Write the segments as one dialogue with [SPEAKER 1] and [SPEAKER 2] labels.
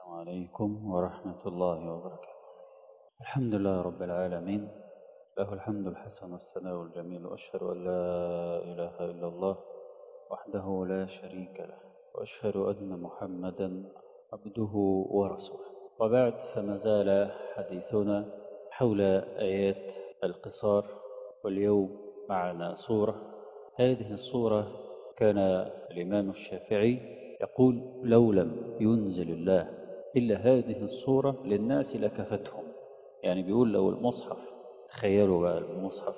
[SPEAKER 1] عليكم ورحمة الله وبركاته. الحمد لله رب العالمين، له الحمد الحسن والثناء الجميل، وأشهد أن لا إله إلا الله وحده لا شريك له، وأشهد أن محمدا عبده ورسوله. وبعد، فما زال حديثنا حول آيات القصار، واليوم معنا صورة. هذه الصورة كان الإمام الشافعي يقول: لو لم ينزل الله إلا هذه الصورة للناس لكفتهم. يعني بيقول لو المصحف، تخيلوا بقى المصحف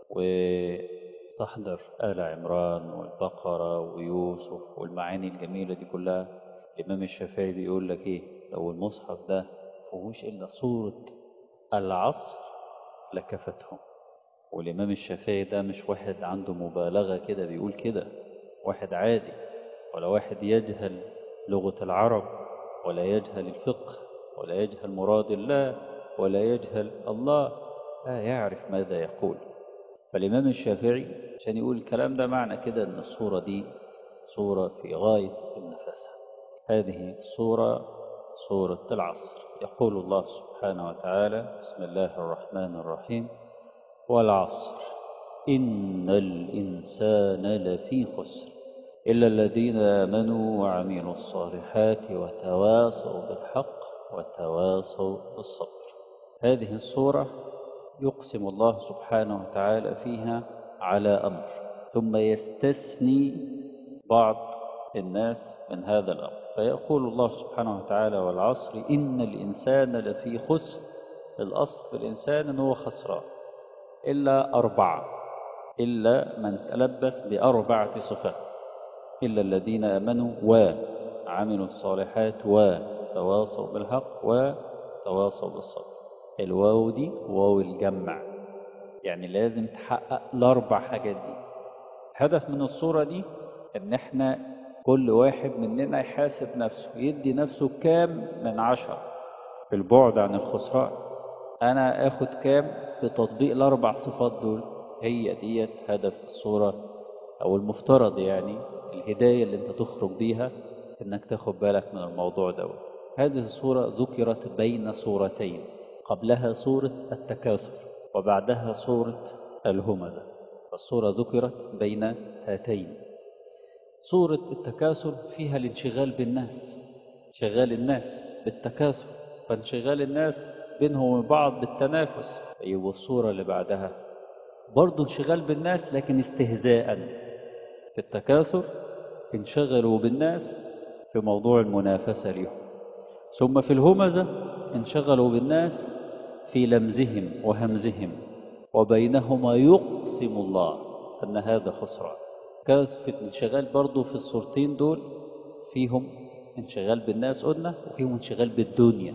[SPEAKER 1] وتحضر آل عمران والبقرة ويوسف والمعاني الجميلة دي كلها، الإمام الشافعي بيقول لك إيه؟ لو المصحف ده فيهوش إلا صورة العصر لكفتهم. والإمام الشافعي ده مش واحد عنده مبالغة كده بيقول كده، واحد عادي، ولا واحد يجهل لغة العرب، ولا يجهل الفقه، ولا يجهل مراد الله، ولا يجهل الله، لا يعرف ماذا يقول. فالإمام الشافعي عشان يقول الكلام ده معنى كده أن الصورة دي صورة في غاية النفاسة. هذه الصورة صورة العصر. يقول الله سبحانه وتعالى: بسم الله الرحمن الرحيم: والعصر إن الإنسان لفي خسر إلا الذين آمنوا وعملوا الصالحات وتواصوا بالحق وتواصوا بالصبر. هذه السورة يقسم الله سبحانه وتعالى فيها على أمر، ثم يستثني بعض الناس من هذا الأمر، فيقول الله سبحانه وتعالى: والعصر إن الإنسان لفي خسر. الأصل في الإنسان أنه خسران إلا أربعة، إلا من تلبس بأربعة صفات: إلا الذين آمنوا وعملوا الصالحات وتواصوا بالحق وتواصوا بالصبر. الواو دي واو الجمع، يعني لازم تحقق الأربع حاجات دي. الهدف من الصورة دي إن إحنا كل واحد مننا يحاسب نفسه، يدي نفسه كام من 10 في البعد عن الخسران. أنا أخد كام في تطبيق الأربع صفات دول؟ هي ديت هدف الصورة، أو المفترض يعني الهداية اللي أنت تخرج بيها، إنك تاخد بالك من الموضوع دوت. هذه الصورة ذكرت بين صورتين، قبلها صورة التكاثر وبعدها صورة الهمزة، فالصورة ذكرت بين هاتين. صورة التكاثر فيها الانشغال بالناس، انشغال الناس بالتكاثر، فانشغال الناس بينهم وبين بعض بالتنافس. أيوة، الصورة اللي بعدها برضو انشغال بالناس لكن استهزاء. في التكاثر انشغلوا بالناس في موضوع المنافسة لهم، ثم في الهمزة انشغلوا بالناس في لمزهم وهمزهم، وبينهما يقسم الله أن هذا خسران. كان في الانشغال برضو في الصورتين دول فيهم انشغال بالناس قلنا، وفيهم انشغال بالدنيا،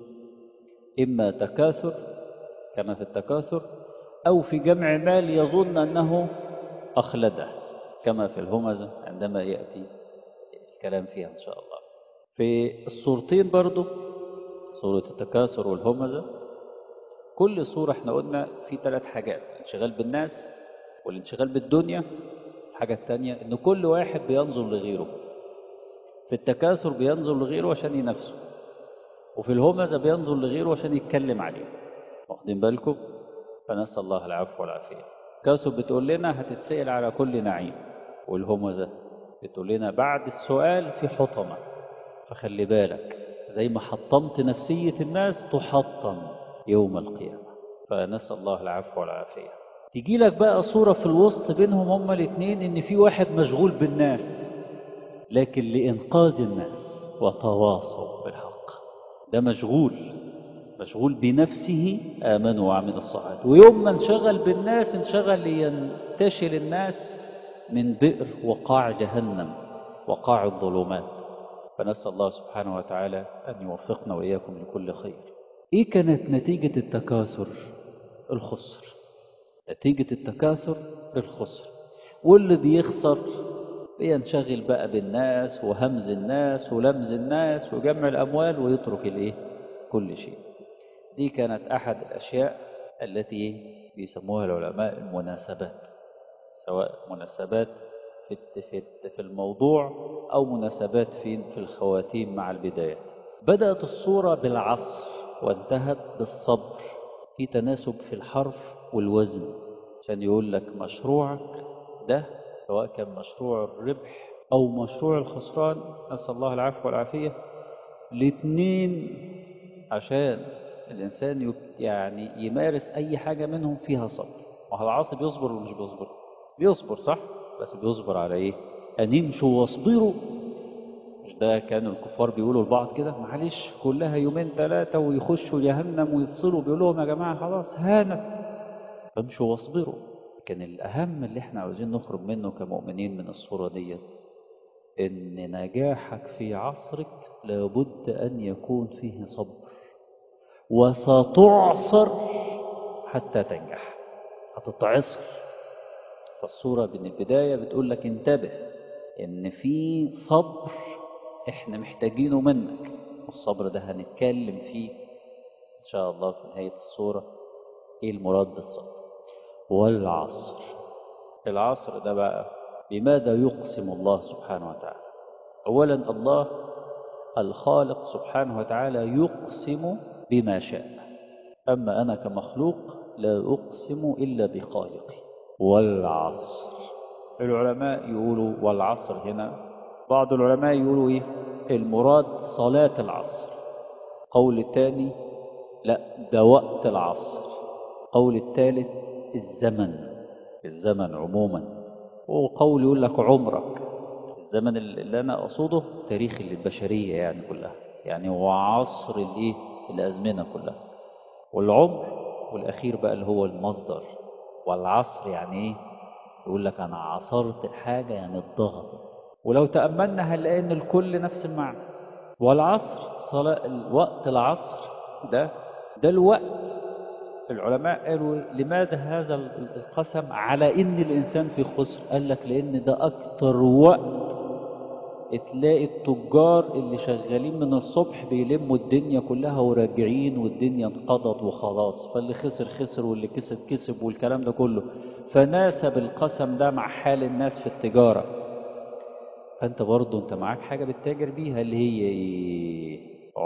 [SPEAKER 1] إما تكاثر كما في التكاثر، أو في جمع مال يظن أنه أخلده كما في الهمزة عندما يأتي الكلام فيها إن شاء الله. في الصورتين برضو، صورة التكاثر والهمزة، كل صورة احنا قلنا في 3 حاجات: الانشغال بالناس والانشغال بالدنيا. الحاجة الثانية ان كل واحد بينظر لغيره. في التكاثر بينظر لغيره عشان ينافسه، وفي الهمزة بينظر لغيره عشان يتكلم عليه. واخدين بالكم؟ فنسأل الله العفو والعافية. التكاثر بتقول لنا هتتسأل على كل نعيم، والهمزة بتقول لنا بعد السؤال في حطمة، فخلي بالك زي ما حطمت نفسية الناس تحطم يوم القيامة. فنسأل الله العفو والعافية. تيجي لك بقى صورة في الوسط بينهم هما الاثنين، ان في واحد مشغول بالناس لكن لإنقاذ الناس وتواصوا بالحق. ده مشغول بنفسه، آمنوا وعملوا الصالحات، ويوم ما انشغل بالناس انشغل لينتشل الناس من بئر وقاع جهنم، وقاع الظلمات. فنسأل الله سبحانه وتعالى أن يوفقنا وإياكم لكل خير. إيه كانت نتيجة التكاثر؟ الخسر. نتيجة التكاثر الخسر. واللي بيخسر بينشغل بقى بالناس وهمز الناس ولمز الناس وجمع الأموال ويترك الإيه؟ كل شيء. دي كانت أحد الأشياء التي بيسموها العلماء المناسبات، سواء مناسبات في الموضوع أو مناسبات في الخواتيم مع البدايات. بدأت الصورة بالعصر وانتهت بالصبر، في تناسب في الحرف والوزن، عشان يقول لك مشروعك ده سواء كان مشروع الربح أو مشروع الخسران، نسأل الله العفو والعافية، الاتنين عشان الإنسان يعني يمارس أي حاجة منهم فيها صبر. وهو العاصي بيصبر ولا مش بيصبر؟ بيصبر صح، بس بيصبر على إيه؟ أن يمشوا واصبروا. مش ده كان الكفار بيقولوا لبعض كده؟ معلش كلها يومين ثلاثة ويخشوا جهنم ويفصلوا، بيقول لهم يا جماعة خلاص هانت، فامشوا واصبروا. لكن الأهم اللي احنا عاوزين نخرج منه كمؤمنين من الصورة ديت، إن نجاحك في عصرك لابد أن يكون فيه صبر، وستعصر حتى تنجح، هتتعصر. فالصورة من البداية بتقول لك انتبه إن في صبر إحنا محتاجينه منك، والصبر ده هنتكلم فيه إن شاء الله في نهاية الصورة إيه المراد بالصبر. والعصر، العصر ده بقى بماذا يقسم الله سبحانه وتعالى؟ أولا الله الخالق سبحانه وتعالى يقسم بما شاء، أما أنا كمخلوق لا أقسم إلا بخالقي. والعصر، العلماء يقولوا والعصر هنا، بعض العلماء يقولوا إيه المراد؟ صلاة العصر. قول الثاني لا ده وقت العصر. قول الثالث الزمن عموما. وقول يقول لك عمرك، الزمن اللي أنا أقصده تاريخ البشرية يعني كلها، يعني هو عصر الإيه؟ الأزمنة كلها. والعمر والأخير بقى اللي هو المصدر. والعصر يعني إيه؟ يقول لك أنا عصرت حاجة يعني الضغط. ولو تأملنا هنلاقي إن الكل نفس المعنى. والعصر صلاة الوقت، العصر ده الوقت. العلماء قالوا لماذا هذا القسم على إن الإنسان في خسر؟ قال لك لأن ده أكتر وقت تلاقي التجار اللي شغالين من الصبح بيلموا الدنيا كلها وراجعين والدنيا انقضت وخلاص، فاللي خسر خسر واللي كسب كسب والكلام ده كله. فناسب القسم ده مع حال الناس في التجارة. فأنت برضو أنت معاك حاجة بتتاجر بيها اللي هي إيه؟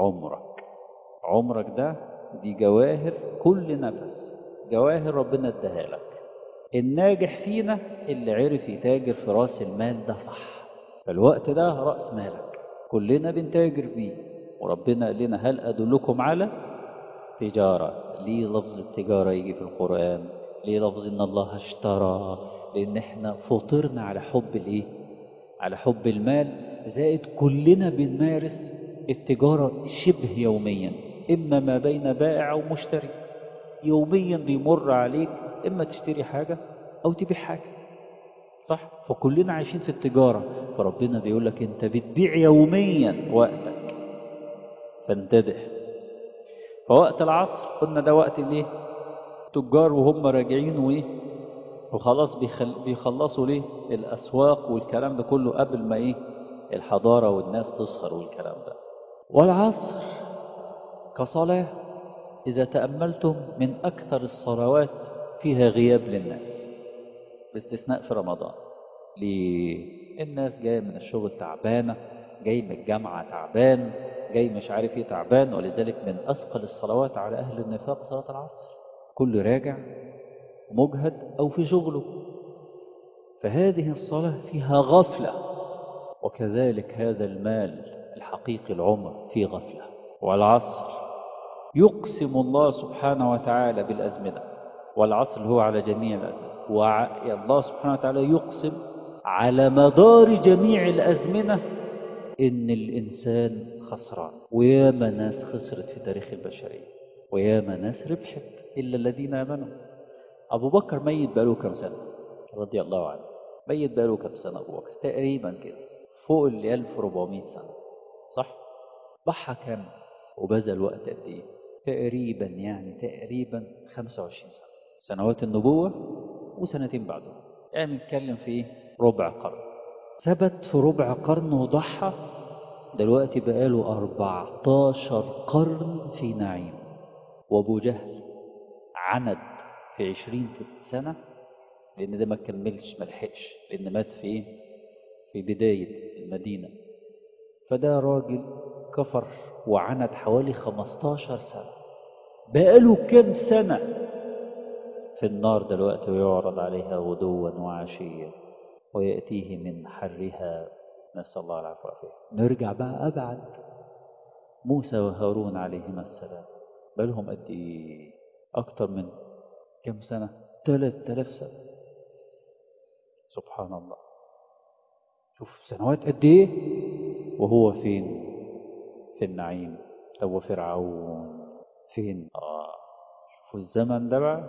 [SPEAKER 1] عمرك ده دي جواهر، كل نفس جواهر ربنا اداها لك. الناجح فينا اللي عرف يتاجر في راس المال ده صح. فالوقت ده رأس مالك كلنا بنتاجر بيه. وربنا قال لنا هل أدلكم على تجارة؟ ليه لفظ التجارة يجي في القرآن؟ ليه لفظ إن الله اشترى؟ لأن احنا فطرنا على حب الإيه؟ على حب المال. زائد كلنا بنمارس التجارة شبه يوميا، إما ما بين بائع ومشتري. يوميا بيمر عليك إما تشتري حاجة أو تبيع حاجة، صح؟ فكلنا عايشين في التجارة. فربنا بيقول لك أنت بتبيع يوميا وقتك، فانتبه. فوقت العصر قلنا ده وقت الايه؟ تجار وهم راجعين وايه؟ وخلاص بيخلصوا ليه؟ الأسواق والكلام ده كله قبل ما ايه؟ الحضارة والناس تسهر والكلام ده. والعصر كصلاة إذا تأملتم من أكثر الصلوات فيها غياب للناس، باستثناء في رمضان. ليه؟ الناس جاية من الشغل تعبانة، جاي من الجامعة تعبان، جاي مش عارف ايه تعبان. ولذلك من أثقل الصلوات على أهل النفاق صلاة العصر، كل راجع مجهد أو في شغله. فهذه الصلاة فيها غفلة. وكذلك هذا المال الحقيقي العمر فيه غفلة. والعصر يقسم الله سبحانه وتعالى بالأزمنة، والعصر هو على جميع الأزمنة. والله سبحانه وتعالى يقسم على مدار جميع الأزمنة إن الإنسان خسران. وياما ناس خسرت في تاريخ البشرية، وياما ناس ربحت إلا الذين آمنوا. أبو بكر ميت بقاله كم سنة رضي الله عنه؟ ميت بقاله كم سنة أبو بكر؟ تقريبا كده فوق 1400 سنة، صح؟ ضحى كم وبذل وقت قد إيه؟ تقريبا يعني تقريبا 25 سنة، سنوات النبوة وسنتين بعده، يعني نتكلم في إيه؟ ربع قرن. ثبت في ربع قرن وضحى. دلوقتي بقاله 14 قرن في نعيم. وأبو جهل عند في 20 سنة، لأن ده ما كملش ملحقش، لأن مات في إيه؟ في بداية المدينة. فده راجل كفر وعند حوالي 15 سنة، بقاله كام سنة في النار دلوقتي، ويعرض عليها غدوا وعشيا ويأتيه من حرها، نسأل الله العفو والعافية. نرجع بقى أبعد، موسى وهارون عليهما السلام، بقالهم قد إيه؟ أكتر من كام سنة؟ 3000 سنة. سبحان الله، شوف سنوات قد إيه وهو فين؟ في النعيم. طب وفرعون فين؟ شوفوا الزمن ده بقى.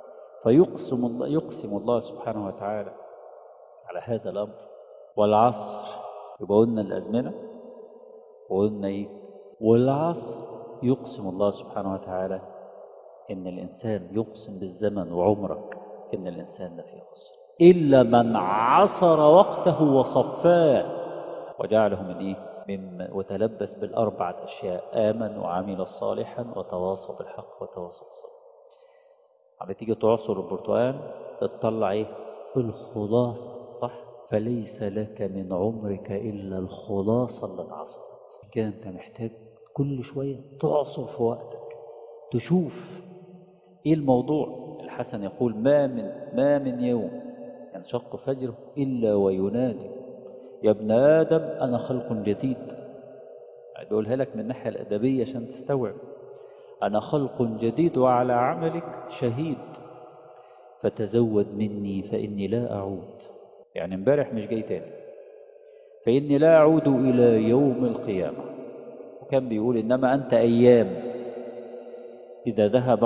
[SPEAKER 1] يقسم الله سبحانه وتعالى على هذا الأمر. والعصر، يبقى قلنا الأزمنة وقلنا إيه؟ والعصر يقسم الله سبحانه وتعالى إن الإنسان يقسم بالزمن وعمرك إن الإنسان لفي خسر إلا من عصر وقته وصفاه وجعله من إيه؟ وتلبس بالأربعة أشياء: آمن وعمل صالحا وتواصوا بالحق وتواصوا بالصبر. عم تيجي تعصر البرتقال تطلع إيه؟ الخلاصة، صح؟ فليس لك من عمرك إلا الخلاصة اللي اتعصرت. كده أنت محتاج كل شوية تعصر في وقتك، تشوف إيه الموضوع. الحسن يقول: ما من يوم ينشق فجره إلا وينادي: يا ابن آدم أنا خلق جديد. بقولها لك من الناحية الأدبية عشان تستوعب. أنا خلق جديد وعلى عملك شهيد، فتزود مني فإني لا أعود. يعني امبارح مش جاي تاني، فإني لا أعود إلى يوم القيامة. وكان بيقول: إنما أنت أيام، إذا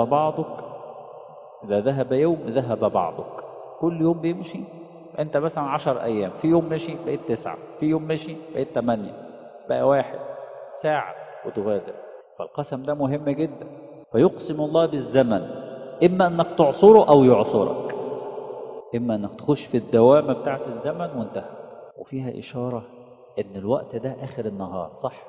[SPEAKER 1] ذهب يوم ذهب بعضك. كل يوم بيمشي، أنت مثلا 10 أيام، في يوم مشي بقيت 9، في يوم مشي بقيت 8، بقى 1 ساعة وتغادر. فالقسم ده مهم جدا. فيقسم الله بالزمن، إما أنك تعصره أو يعصرك، إما أنك تخش في الدوامة بتاعت الزمن وانتهى. وفيها إشارة إن الوقت ده آخر النهار، صح؟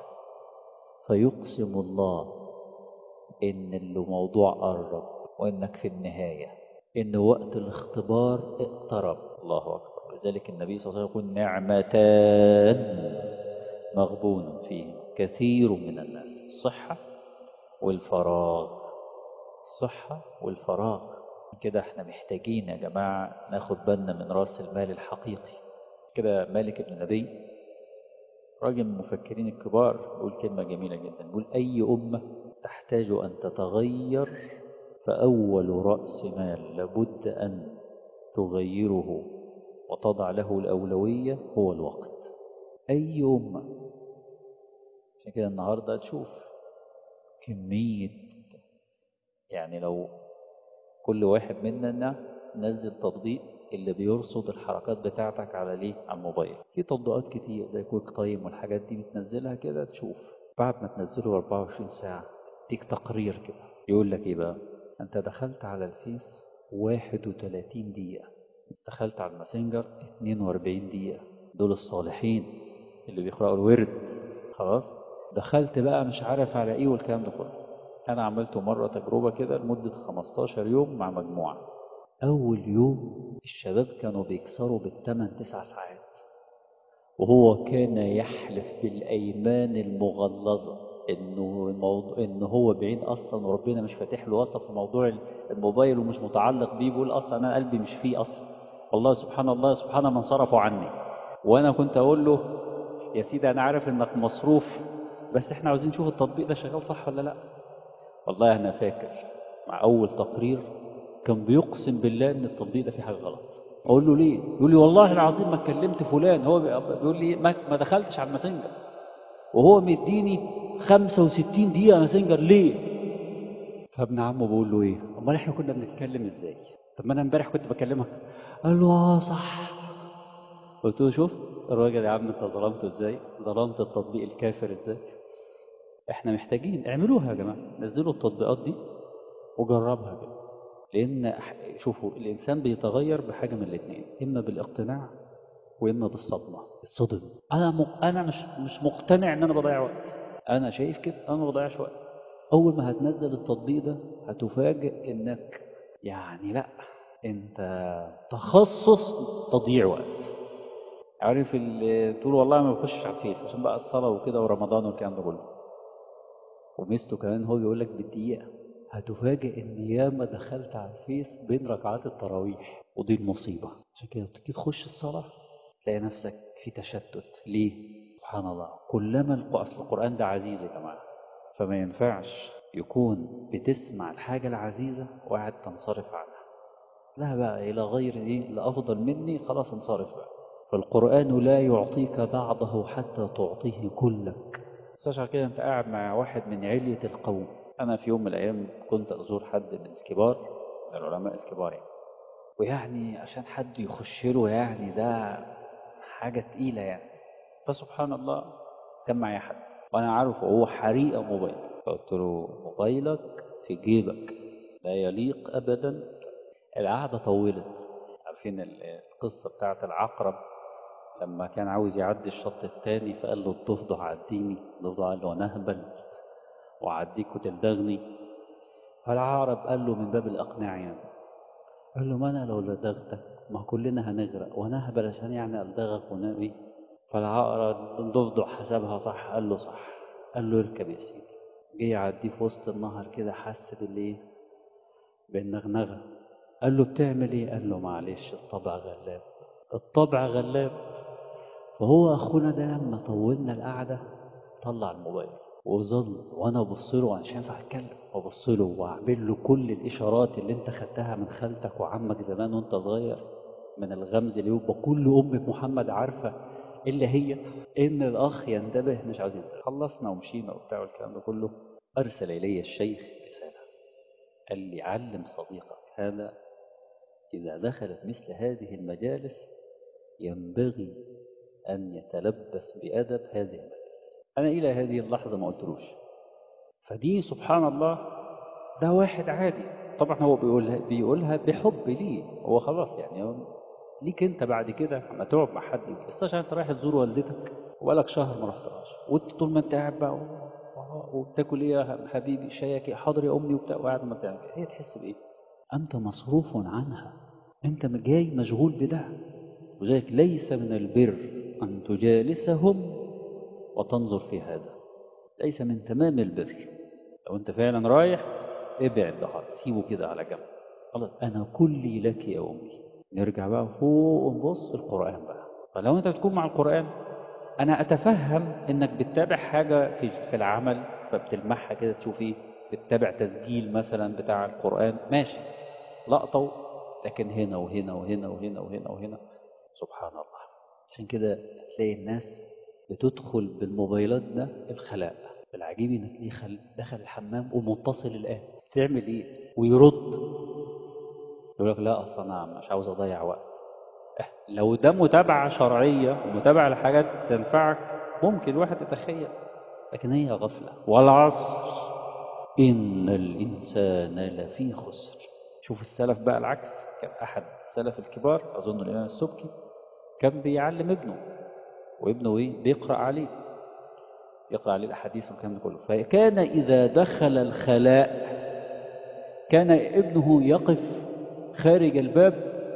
[SPEAKER 1] فيقسم الله إن الموضوع قرب، وإنك في النهاية، إن وقت الاختبار اقترب. الله أكبر. لذلك النبي صلى الله عليه وسلم يقول: نعمتان مغبون فيهم كثير من الناس: الصحة والفراغ. الصحة والفراغ. كده احنا محتاجين يا جماعة ناخد بالنا من رأس المال الحقيقي. كده مالك بن نبي، راجل من المفكرين الكبار، يقول كلمة جميلة جدا، يقول: أي أمة تحتاج أن تتغير فأول رأس مال لابد أن تغيره وتضع له الأولوية هو الوقت. أي أمة. عشان كده النهاردة تشوف كمية، يعني لو كل واحد مننا نزل تطبيق اللي بيرصد الحركات بتاعتك على ليه؟ على الموبايل. في تطبيقات كتير زي كويك تايم والحاجات دي، بتنزلها كده تشوف. بعد ما تنزله 24 ساعة تديك تقرير كده يقول لك ايه بقى: انت دخلت على الفيس 31 دقيقة، دخلت على الماسنجر 42 دقيقة، دول الصالحين اللي بيقرأوا الورد. خلاص دخلت بقى مش عارف على ايه والكلام ده كله. انا عملته مرة تجربة كده لمدة 15 يوم مع مجموعة. اول يوم الشباب كانوا بيكسروا بالثمان 9 ساعات، وهو كان يحلف بالأيمان المغلظة إن هو بعيد أصلا، وربنا مش فاتح له وصف في موضوع الموبايل ومش متعلق بيه. بيقول: أصلا أنا قلبي مش فيه أصلا، والله سبحان الله سبحان من صرفوا عني. وأنا كنت أقول له: يا سيدي أنا عارف إنك مصروف، بس إحنا عاوزين نشوف التطبيق ده شغال صح ولا لأ. والله أنا فاكر مع أول تقرير كان بيقسم بالله إن التطبيق ده فيه حاجة غلط. أقول له: ليه؟ يقول لي: والله العظيم ما كلمت فلان. هو بيقول لي: ما دخلتش على الماسنجر، وهو مديني 65 دقيقة ماسنجر ليه؟ فابن عمه بقول له: ايه؟ امال احنا كنا بنتكلم ازاي؟ طب ما انا امبارح كنت بكلمك. قال له: صح. قلت له: شفت الراجل يا عم انت ظلمته ازاي؟ ظلمت التطبيق الكافر ازاي؟ احنا محتاجين اعملوها يا جماعة، نزلوا التطبيقات دي وجربها كده. لان شوفوا الانسان بيتغير بحاجة من الاثنين: اما بالاقتناع واما بالصدمة. الصدم. انا مش مقتنع ان انا بضيع وقت. انا شايف كده انا ما بضيعش وقت. اول ما هتنزل التطبيق ده هتفاجئ انك يعني لا، انت تخصص تضييع وقت. عارف اللي تقول والله ما بخشش على الفيس عشان بقى الصلاة وكده ورمضان والكلام ده كله. وميزته كمان هو بيقول لك بالدقيقة. هتفاجئ إن ياما دخلت على الفيس بين ركعات التراويح، ودي المصيبة. عشان كده تيجي تخش الصلاة تلاقي نفسك في تشتت. ليه؟ سبحان الله، كلما أصل القرآن ده عزيز يا جماعة، فما ينفعش يكون بتسمع الحاجة العزيزة وقاعد تنصرف عنها. لا بقى إلى غير دي لأفضل مني، خلاص انصرف بقى. فالقرآن لا يعطيك بعضه حتى تعطيه كلك. عشان كده أنت قاعد مع واحد من علية القوم. أنا في يوم من الأيام كنت أزور حد من الكبار، من العلماء الكبار يعني، ويعني عشان حد يخش له يعني ده حاجة تقيلة يعني. فسبحان الله كان معايا حد وأنا عارف هو حريقة موبايل، فقلت له موبايلك في جيبك، لا يليق أبدا. القعدة طولت. عارفين القصة بتاعت العقرب لما كان عاوز يعدي الشط التاني فقال له الضفدع عديني، الضفدع قال له أنا أهبل وعديك وتلدغني. فالعقرب قال له من باب الإقناع يعني، قال له ما أنا لو لدغتك ما كلنا هنغرق وأنا أهبل عشان يعني ألدغك ونبي. فالعقرب الضفدع حسبها صح، قال له صح. قال له اركب يا سيدي. جه يعديه في وسط النهر كده، حس بالإيه؟ بالنغنغة. قال له بتعمل إيه؟ قال له معلش الطبع غلاب. الطبع غلاب. فهو أخونا ده لما طولنا القعدة طلع الموبايل وظل، وأنا أبص له، أنا مش هينفع أتكلم، وأبص له وأعمل له كل الإشارات اللي أنت خدتها من خالتك وعمك زمان وأنت صغير، من الغمز اللي يبقى كل أم محمد عارفة إلا هي، إن الأخ ينتبه مش عاوز ينتبه. خلصنا ومشينا وبتاع والكلام ده كله. أرسل إلي الشيخ رسالة، قال لي علم صديقك هذا إذا دخلت مثل هذه المجالس ينبغي أن يتلبس بأدب هذه المجالس. أنا إلى هذه اللحظة ما قلتلوش. فدي سبحان الله ده واحد عادي، طبعا هو بيقولها بحب ليه، هو خلاص يعني هو ليك انت بعد كده لما تقعد مع حد. بس عشان انت رايح تزور والدتك وبقالك شهر ما رحتهاش، وانت طول ما انت قاعد بقى وبتاكل ايه يا حبيبي شايك إيه؟ حاضر يا امي وبتاع، وقاعد ما بتعمل كده، هي تحس بايه؟ انت مصروف عنها، انت جاي مشغول بده. ولذلك ليس من البر ان تجالسهم وتنظر في هذا، ليس من تمام البر. لو انت فعلا رايح ابعد ده خالص، سيبه كده على جنب. خلاص انا كلي لك يا امي. نرجع بقى فوق ونبص القران بقى. فلو انت بتكون مع القران، انا اتفهم انك بتتابع حاجه في العمل فبتلمحها كده تشوف ايه، بتتابع تسجيل مثلا بتاع القران ماشي، لقطه. لكن هنا وهنا وهنا وهنا وهنا وهنا سبحان الله. عشان كده تلاقي الناس بتدخل بالموبايلات ده الخلاء. العجيب انك تلاقيه دخل الحمام ومتصل الان، تعمل ايه؟ ويرد يقول لك لا اصل انا مش عاوز اضيع وقت. لو ده متابعه شرعيه ومتابعه لحاجات تنفعك ممكن الواحد يتخيل، لكن هي غفله. والعصر ان الانسان لفي خسر. شوف السلف بقى العكس. كان احد السلف الكبار اظن الامام السبكي كان بيعلم ابنه، وابنه ايه؟ بيقرا عليه، يقرأ عليه الأحاديث والكلام ده كله. فكان إذا دخل الخلاء كان ابنه يقف خارج الباب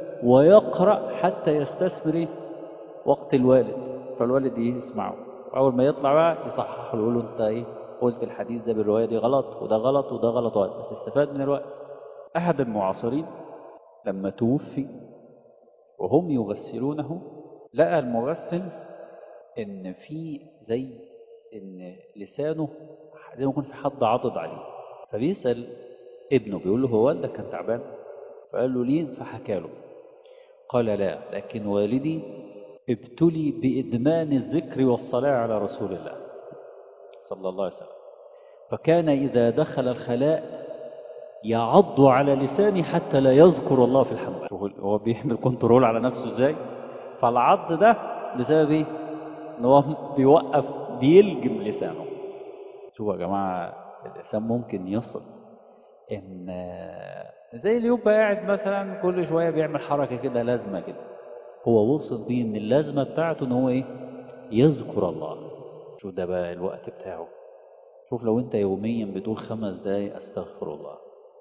[SPEAKER 1] ويقرأ حتى يستثمر وقت الوالد، فالوالد يسمعه، وأول ما يطلع بقى يصحح له، يقول له أنت إيه قلت الحديث ده بالرواية دي غلط، وده غلط وده غلط، بس استفاد من الوقت. أحد المعاصرين لما توفي وهم يغسلونه لقى المغسل إن في زي إن لسانه زي ما يكون في حد عضد عليه. فبيسأل ابنه بيقول له هو والدك كان تعبان؟ فقال له ليه؟ فحكى له. قال لا، لكن والدي ابتلي بإدمان الذكر والصلاة على رسول الله صلى الله عليه وسلم، فكان إذا دخل الخلاء يعض على لسانه حتى لا يذكر الله في الحمام. هو بيعمل كنترول على نفسه ازاي؟ فالعض ده بسبب ايه؟ ان هو بيوقف، بيلجم لسانه. شوفوا يا جماعة الإنسان ممكن يصل إن زي اللي يبقى قاعد مثلا كل شوية بيعمل حركة كده لازمة كده، هو وصل بيه إن اللازمة بتاعته إن هو إيه؟ يذكر الله. شوف ده بقى الوقت بتاعه. شوف لو أنت يوميا بتقول 5 دقايق أستغفر الله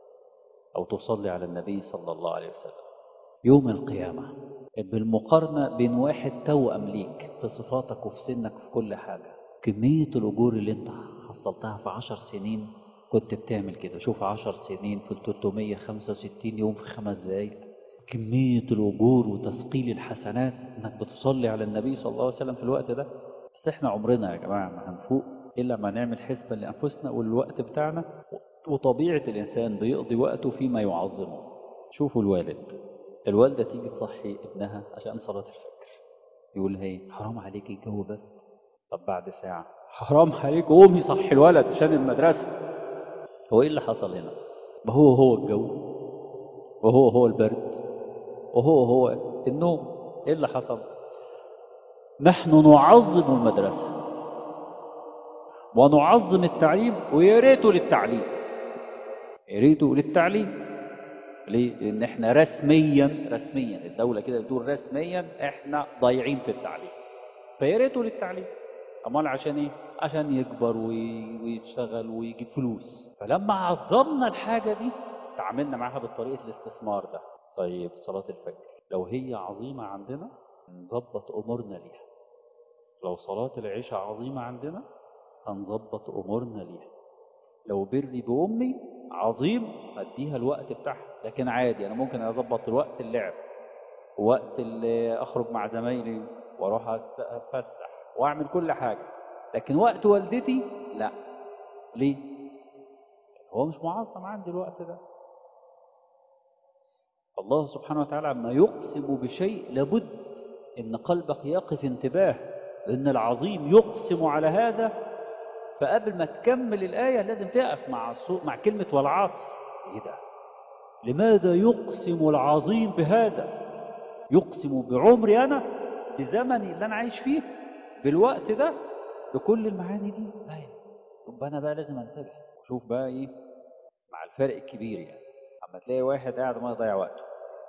[SPEAKER 1] أو تصلي على النبي صلى الله عليه وسلم، يوم القيامة بالمقارنة بين واحد توأم ليك في صفاتك وفي سنك وفي كل حاجة، كمية الأجور اللي أنت حصلتها في 10 سنين كنت بتعمل كده. شوف 10 سنين في 365 يوم في 5 دقايق. كمية الأجور وتثقيل الحسنات إنك بتصلي على النبي صلى الله عليه وسلم في الوقت ده. بس إحنا عمرنا يا جماعة ما هنفوق إلا ما نعمل حسبة لأنفسنا والوقت بتاعنا. وطبيعة الإنسان بيقضي وقته فيما يعظمه. شوفوا الوالدة تيجي تصحي ابنها عشان صلاة الفجر، يقول هي حرام عليك الجو برد. طب بعد ساعة حرام عليك قومي صحي الولد عشان المدرسة. هو إيه اللي حصل هنا؟ ما هو الجو، وهو البرد، وهو النوم. إيه اللي حصل؟ نحن نعظم المدرسة ونعظم التعليم، ويا ريته للتعليم، يا ريته للتعليم. ليه؟ لأن احنا رسميا الدولة كده بتقول رسميا احنا ضايعين في التعليم. فيا ريته للتعليم. امال عشان ايه؟ عشان يكبر ويشتغل ويجيب فلوس. فلما عظمنا الحاجة دي تعاملنا معاها بطريقة الاستثمار ده. طيب صلاة الفجر لو هي عظيمة عندنا نظبط أمورنا ليها. لو صلاة العشاء عظيمة عندنا هنظبط أمورنا ليها. لو بري بأمي عظيم أديها الوقت بتاعها. لكن عادي أنا ممكن أظبط الوقت اللعب، وقت اللي أخرج مع زمايلي وأروح أتفسح وأعمل كل حاجة. لكن وقت والدتي لا. ليه؟ هو مش معظم عندي الوقت ده. الله سبحانه وتعالى عما يقسم بشيء لابد إن قلبك يقف انتباه، لأن العظيم يقسم على هذا. فقبل ما تكمل الآية لازم تقف مع كلمة والعصر. إيه ده؟ لماذا يقسم العظيم بهذا؟ يقسم بعمري أنا، بزمني اللي أنا عايش فيه، بالوقت ده، بكل المعاني دي. لا يبقى أنا بقى لازم أنتبه. شوف بقى إيه مع الفرق الكبير يعني. أما تلاقي واحد قاعد ما يضيع وقته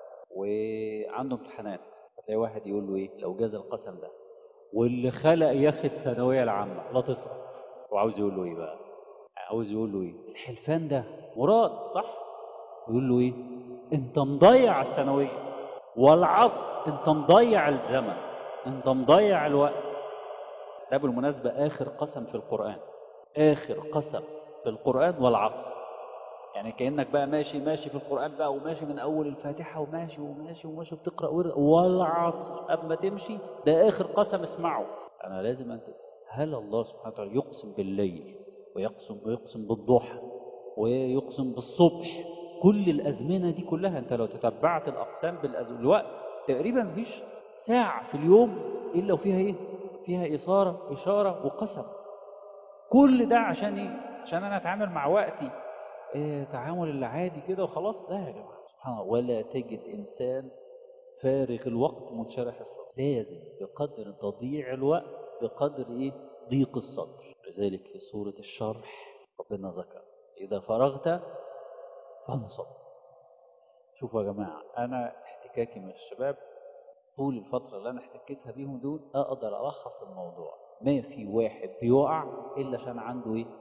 [SPEAKER 1] وعنده امتحانات، هتلاقي واحد يقول له إيه لو جاز القسم ده واللي خلق يا أخي الثانوية العامة لا تسقط. وعاوز يقول له إيه بقى؟ عاوز يقول له إيه؟ الحلفان ده مراد صح؟ يقول له إيه؟ أنت مضيع الثانوية، والعصر أنت مضيع الزمن، أنت مضيع الوقت. ده بالمناسبة آخر قسم في القرآن، آخر قسم في القرآن والعصر. يعني كأنك بقى ماشي في القرآن بقى، وماشي من أول الفاتحة وماشي بتقرأ والعصر قبل ما تمشي. ده آخر قسم اسمعه. أنا لازم أنت، هل الله سبحانه وتعالى يقسم بالليل ويقسم بالضحى ويقسم بالصبح؟ كل الأزمنة دي كلها أنت لو تتبعت الأقسام الوقت تقريبا مفيش ساعة في اليوم إلا وفيها إيه؟ فيها إشارة وقسم. كل ده عشان إيه؟ عشان أنا أتعامل مع وقتي تعامل العادي كده وخلاص؟ لا يا جماعة سبحان الله. ولا تجد إنسان فارغ الوقت منشرح الصدر. لازم بقدر تضييع الوقت بقدر إيه؟ ضيق الصدر. لذلك في سورة الشرح ربنا ذكر إذا فرغت فانصب. شوفوا يا جماعة، أنا احتكاكي من الشباب طول الفترة اللي أنا احتكيتها بيهم دول أقدر ألخص الموضوع. ما في واحد بيقع إلا عشان عنده إيه؟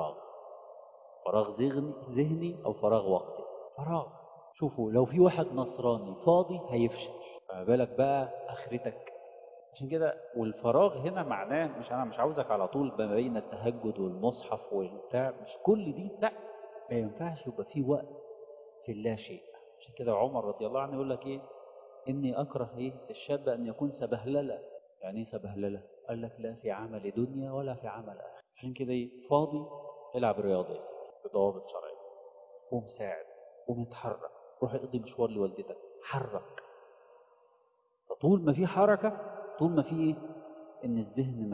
[SPEAKER 1] فراغ ذهني أو فراغ وقتي. فراغ. شوفوا لو في واحد نصراني فاضي هيفشل، فما بالك بقى آخرتك. عشان كده والفراغ هنا معناه أنا مش عاوزك على طول ما بين التهجد والمصحف والبتاع، مش كل دي لا. ما ينفعش يبقى في وقت في اللا شيء. عشان كده عمر رضي الله عنه يقول لك إيه؟ إني أكره إيه الشاب أن يكون سبهللة. يعني إيه سبهللة؟ قال لك لا في عمل دنيا ولا في عمل آخر. عشان كده إيه؟ فاضي العب رياضة يا سيدي بضوابط شرعية، قوم ساعد، قوم اتحرك، روح اقضي مشوار لوالدتك، حرك. فطول ما في حركة، طول ما في إيه؟ إن الذهن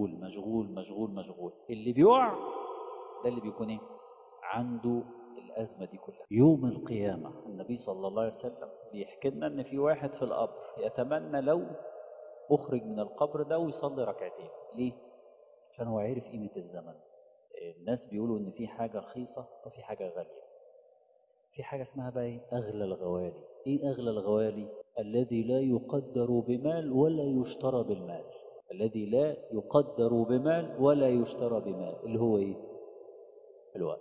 [SPEAKER 1] مشغول. اللي بيقع ده اللي بيكون إيه؟ عنده الأزمة دي كلها. يوم القيامة النبي صلى الله عليه وسلم بيحكي لنا إن في واحد في القبر يتمنى لو أخرج من القبر ده ويصلي ركعتين. ليه؟ عشان هو عارف قيمة الزمن. الناس بيقولوا إن في حاجة رخيصة وفي حاجة غالية. في حاجة اسمها بقى إيه؟ أغلى الغوالي. إيه أغلى الغوالي؟ الذي لا يقدر بمال ولا يشترى بالمال. الذي لا يقدر بمال ولا يشترى بمال اللي هو إيه؟ الوقت.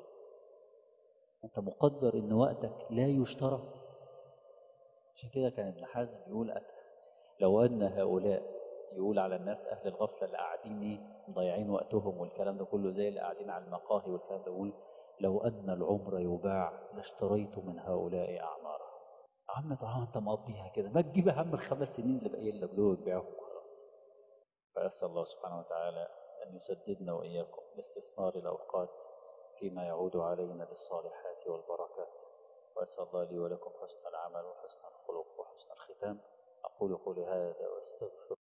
[SPEAKER 1] أنت مقدر إن وقتك لا يشترى. عشان كده كان ابن حزم يقول لو أن هؤلاء يقول على الناس أهل الغفلة اللي قاعدين مضيعين وقتهم والكلام ده كله، زي اللي قاعدين على المقاهي والكلام ده، يقول لو أن العمر يباع لاشتريت من هؤلاء أعمارا. عم طبعا أنت مقضيها كده، ما تجيب يا عم ال5 سنين اللي باقيين لك دول وتبيعهم خلاص. فأسأل الله سبحانه وتعالى أن يسددنا وإياكم لاستثمار الأوقات فيما يعود علينا بالصالحات والبركات. وأسأل الله لي ولكم حسن العمل وحسن الخلق وحسن الختام. أقول قولي هذا واستغفر